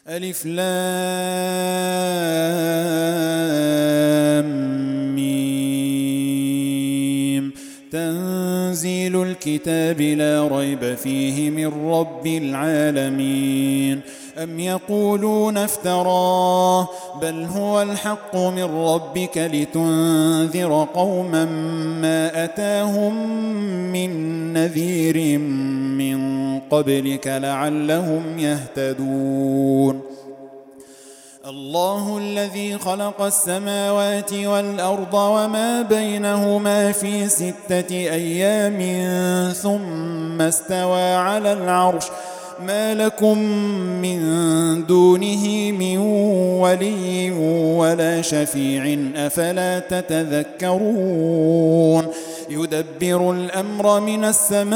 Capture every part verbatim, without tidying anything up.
ألف لام ميم. تنزيل الكتاب لا ريب فيه من رب العالمين. أم يقولون افتراه بل هو الحق من ربك لتنذر قوما ما أتاهم من نذير من قبلك لعلهم يهتدون. الله الذي خلق السماوات والأرض وما بينهما في ستة أيام ثم استوى على العرش ما لكم من دونه من ولي ولا شفيع أفلا تتذكرون. يدبر الأمر من السماء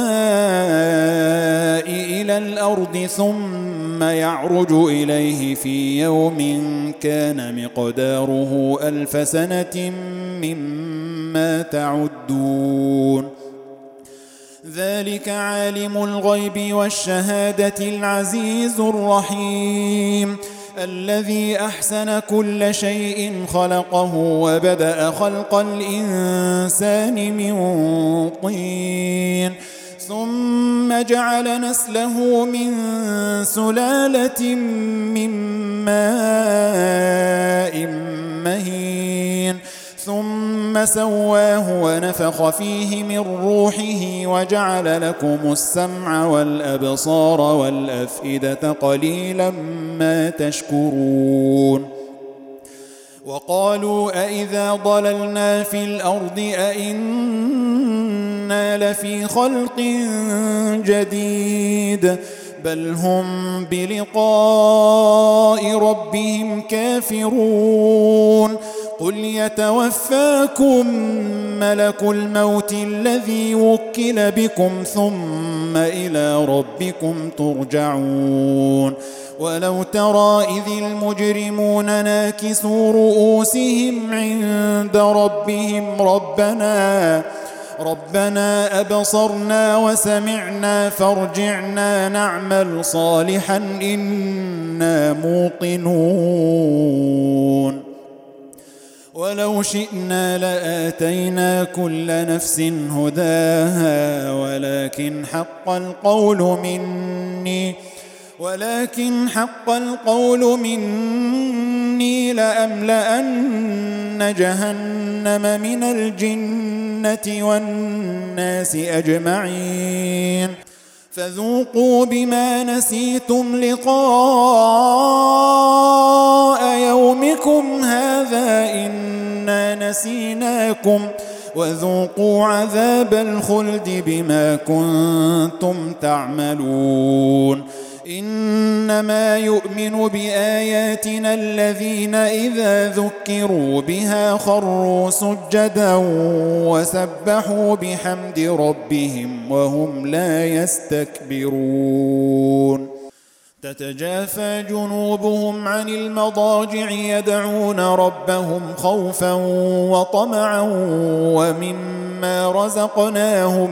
إلى الأرض ثم يعرج إليه في يوم كان مقداره ألف سنة مما تعدون. ذلك عالم الغيب والشهادة العزيز الرحيم الذي أحسن كل شيء خلقه وبدأ خلق الإنسان من طين ثم جعل نسله من سلالة من ماء مهين ثم سواه ونفخ فيه من روحه وجعل لكم السمع والأبصار والأفئدة قليلا ما تشكرون. وقالوا أئذا ضللنا في الأرض أئنا لفي خلق جديد بل هم بلقاء ربهم كافرون. قل يتوفاكم ملك الموت الذي وكل بكم ثم إلى ربكم ترجعون. ولو ترى إذ المجرمون ناكسوا رؤوسهم عند ربهم ربنا ربنا أبصرنا وسمعنا فارجعنا نعمل صالحا إنا موقنون. ولو شئنا لآتينا كل نفس هداها ولكن حق القول مني ولكن حق القول مني لأملأن جهنم من الجنة والناس أجمعين. فذوقوا بما نسيتم لقاء يومكم هذا إنا نسيناكم وذوقوا عذاب الخلد بما كنتم تعملون. إنما يؤمن بآياتنا الذين إذا ذكروا بها خروا سجدا وسبحوا بحمد ربهم وهم لا يستكبرون. تتجافى جنوبهم عن المضاجع يدعون ربهم خوفا وطمعا ومما رزقناهم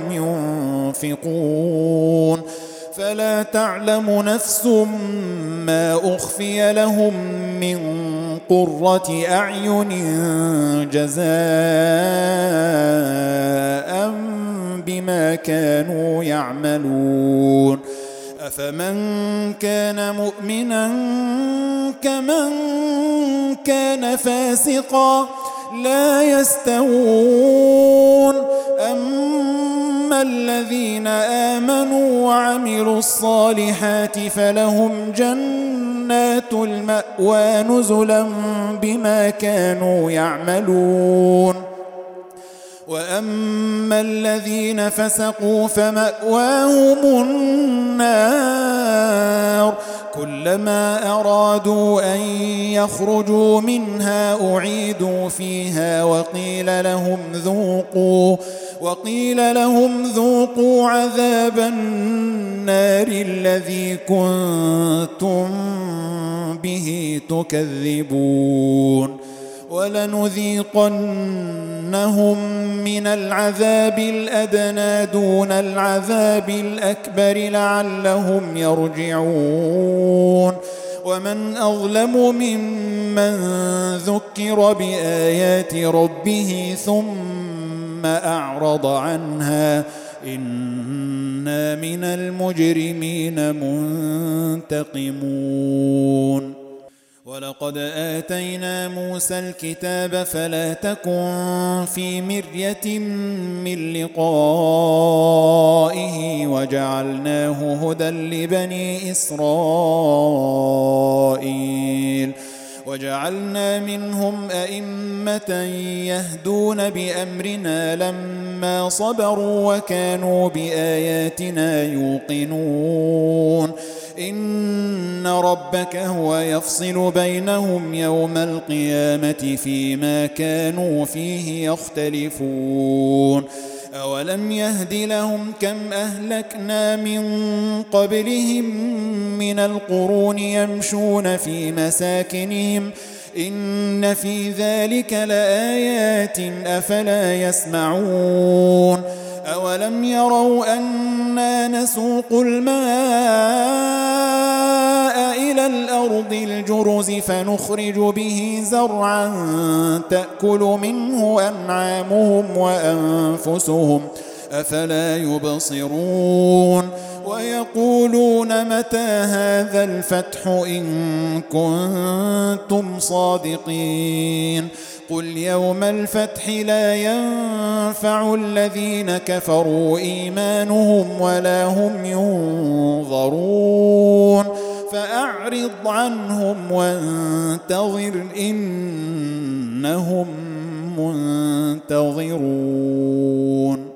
ينفقون. فلا تعلم نفس ما أخفي لهم من قرة أعين جزاء بما كانوا يعملون. أفمن كان مؤمنا كمن كان فاسقا لا يستوون. أما الذين آمنوا وعملوا الصالحات فلهم جنات المأوى نزلا بما كانوا يعملون. وأما الذين فسقوا فمأواهم النار كلما أرادوا أن يخرجوا منها أعيدوا فيها وقيل لهم ذوقوا وقيل لهم ذوقوا عذاب النار الذي كنتم به تكذبون. ولنذيقنهم من العذاب الأدنى دون العذاب الأكبر لعلهم يرجعون. ومن أظلم ممن ذكر بآيات ربه ثم أعرض عنها إنا من المجرمين منتقمون ولقد آتينا موسى الكتاب فلا تكن في مرية من لقائه وجعلناه هدى لبني إسرائيل وجعلنا منهم أئمة يهدون بأمرنا لما صبروا وكانوا بآياتنا يوقنون إن ربك هو يفصل بينهم يوم القيامة فيما كانوا فيه يختلفون أولم يهد لهم كم أهلكنا من قبلهم من القرون يمشون في مساكنهم إن في ذلك لآيات أفلا يسمعون أولم يروا أنا نسوق الماء إلى الأرض الجرز فنخرج به زرعا تأكل منه أنعامهم وأنفسهم أفلا يبصرون ويقولون متى هذا الفتح إن كنتم صادقين قل يوم الفتح لا ينفع الذين كفروا إيمانهم ولا هم ينظرون فأعرض عنهم وانتظر إنهم منتظرون.